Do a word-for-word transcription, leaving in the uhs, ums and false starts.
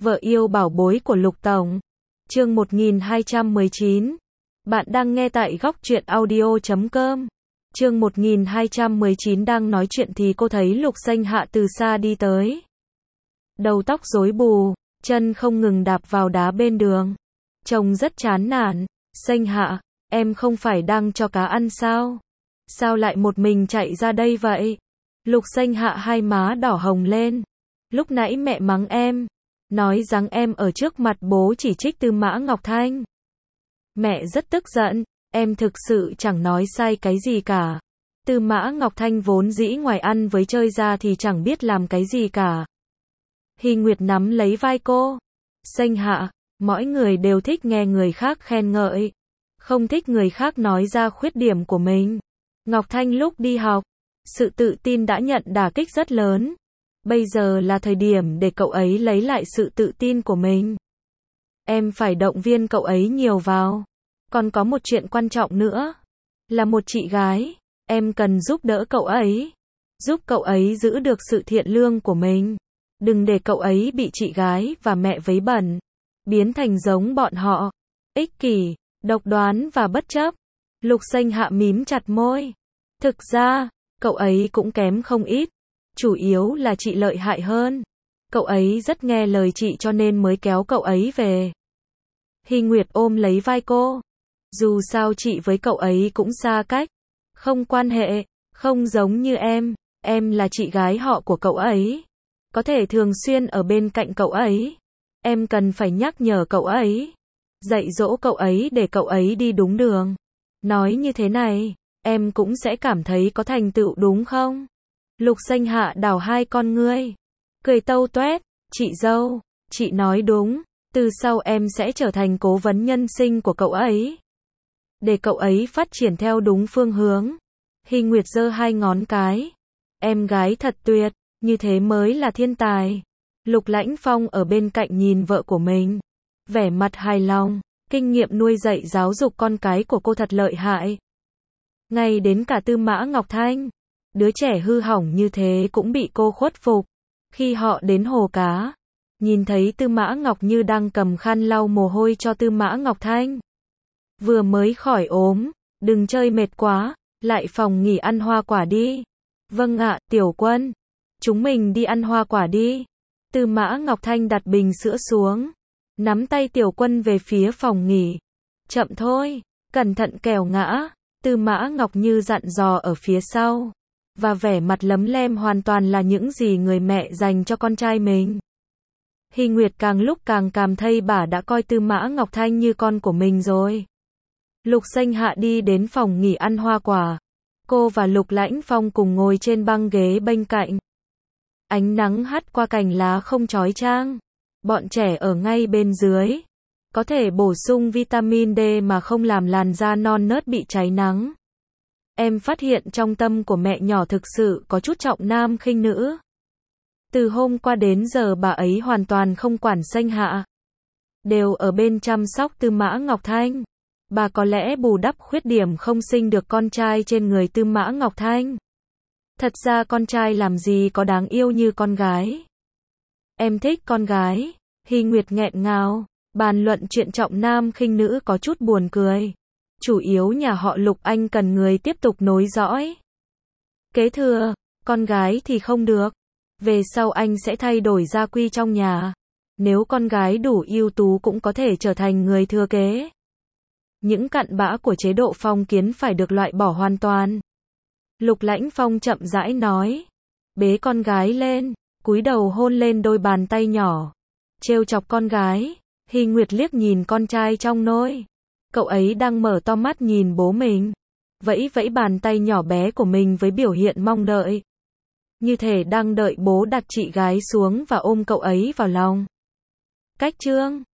Vợ yêu bảo bối của Lục Tổng. Chương một nghìn hai trăm mười chín. Bạn đang nghe tại góc truyện audio chấm com. Chương một nghìn hai trăm mười chín đang nói chuyện thì cô thấy Lục Xanh Hạ từ xa đi tới. Đầu tóc rối bù, chân không ngừng đạp vào đá bên đường. Trông rất chán nản. Xanh Hạ, em không phải đang cho cá ăn sao? Sao lại một mình chạy ra đây vậy? Lục Xanh Hạ hai má đỏ hồng lên. Lúc nãy mẹ mắng em, nói rằng em ở trước mặt bố chỉ trích Tư Mã Ngọc Thanh. Mẹ rất tức giận, em thực sự chẳng nói sai cái gì cả. Tư Mã Ngọc Thanh vốn dĩ ngoài ăn với chơi ra thì chẳng biết làm cái gì cả. Hy Nguyệt nắm lấy vai cô. Xanh Hạ, mỗi người đều thích nghe người khác khen ngợi, không thích người khác nói ra khuyết điểm của mình. Ngọc Thanh lúc đi học, sự tự tin đã nhận đả kích rất lớn. Bây giờ là thời điểm để cậu ấy lấy lại sự tự tin của mình. Em phải động viên cậu ấy nhiều vào. Còn có một chuyện quan trọng nữa. Là một chị gái, em cần giúp đỡ cậu ấy. Giúp cậu ấy giữ được sự thiện lương của mình. Đừng để cậu ấy bị chị gái và mẹ vấy bẩn, biến thành giống bọn họ. Ích kỷ, độc đoán và bất chấp. Lục Xanh Hạ mím chặt môi. Thực ra, cậu ấy cũng kém không ít. Chủ yếu là chị lợi hại hơn. Cậu ấy rất nghe lời chị cho nên mới kéo cậu ấy về. Hy Nguyệt ôm lấy vai cô. Dù sao chị với cậu ấy cũng xa cách. Không quan hệ, không giống như em. Em là chị gái họ của cậu ấy. Có thể thường xuyên ở bên cạnh cậu ấy. Em cần phải nhắc nhở cậu ấy. Dạy dỗ cậu ấy để cậu ấy đi đúng đường. Nói như thế này, em cũng sẽ cảm thấy có thành tựu đúng không? Lục Xanh Hạ đảo hai con ngươi. Cười tâu tuét. Chị dâu, chị nói đúng. Từ sau em sẽ trở thành cố vấn nhân sinh của cậu ấy. Để cậu ấy phát triển theo đúng phương hướng. Hy Nguyệt giơ hai ngón cái. Em gái thật tuyệt, như thế mới là thiên tài. Lục Lãnh Phong ở bên cạnh nhìn vợ của mình. Vẻ mặt hài lòng, kinh nghiệm nuôi dạy giáo dục con cái của cô thật lợi hại. Ngay đến cả Tư Mã Ngọc Thanh, đứa trẻ hư hỏng như thế cũng bị cô khuất phục. Khi họ đến hồ cá, nhìn thấy Tư Mã Ngọc Như đang cầm khăn lau mồ hôi cho Tư Mã Ngọc Thanh. Vừa mới khỏi ốm, đừng chơi mệt quá, lại phòng nghỉ ăn hoa quả đi. Vâng ạ, Tiểu Quân. Chúng mình đi ăn hoa quả đi. Tư Mã Ngọc Thanh đặt bình sữa xuống, nắm tay Tiểu Quân về phía phòng nghỉ. Chậm thôi, cẩn thận kẻo ngã. Tư Mã Ngọc Như dặn dò ở phía sau. Và vẻ mặt lấm lem hoàn toàn là những gì người mẹ dành cho con trai mình. Hy Nguyệt càng lúc càng cảm thấy bà đã coi Tư Mã Ngọc Thanh như con của mình rồi. Lục Xanh Hạ đi đến phòng nghỉ ăn hoa quả. Cô và Lục Lãnh Phong cùng ngồi trên băng ghế bên cạnh. Ánh nắng hắt qua cành lá không chói chang. Bọn trẻ ở ngay bên dưới. Có thể bổ sung vitamin D mà không làm làn da non nớt bị cháy nắng. Em phát hiện trong tâm của mẹ nhỏ thực sự có chút trọng nam khinh nữ. Từ hôm qua đến giờ bà ấy hoàn toàn không quản Xanh Hạ. Đều ở bên chăm sóc Tư Mã Ngọc Thanh. Bà có lẽ bù đắp khuyết điểm không sinh được con trai trên người Tư Mã Ngọc Thanh. Thật ra con trai làm gì có đáng yêu như con gái. Em thích con gái. Hy Nguyệt nghẹn ngào. Bàn luận chuyện trọng nam khinh nữ có chút buồn cười. Chủ yếu nhà họ Lục Anh cần người tiếp tục nối dõi. Kế thừa, con gái thì không được. Về sau anh sẽ thay đổi gia quy trong nhà. Nếu con gái đủ ưu tú cũng có thể trở thành người thừa kế. Những cặn bã của chế độ phong kiến phải được loại bỏ hoàn toàn. Lục Lãnh Phong chậm rãi nói. Bế con gái lên, cúi đầu hôn lên đôi bàn tay nhỏ. Trêu chọc con gái. Hy Nguyệt liếc nhìn con trai trong nôi. Cậu ấy đang mở to mắt nhìn bố mình. Vẫy vẫy bàn tay nhỏ bé của mình với biểu hiện mong đợi. Như thể đang đợi bố đặt chị gái xuống và ôm cậu ấy vào lòng. Cách chương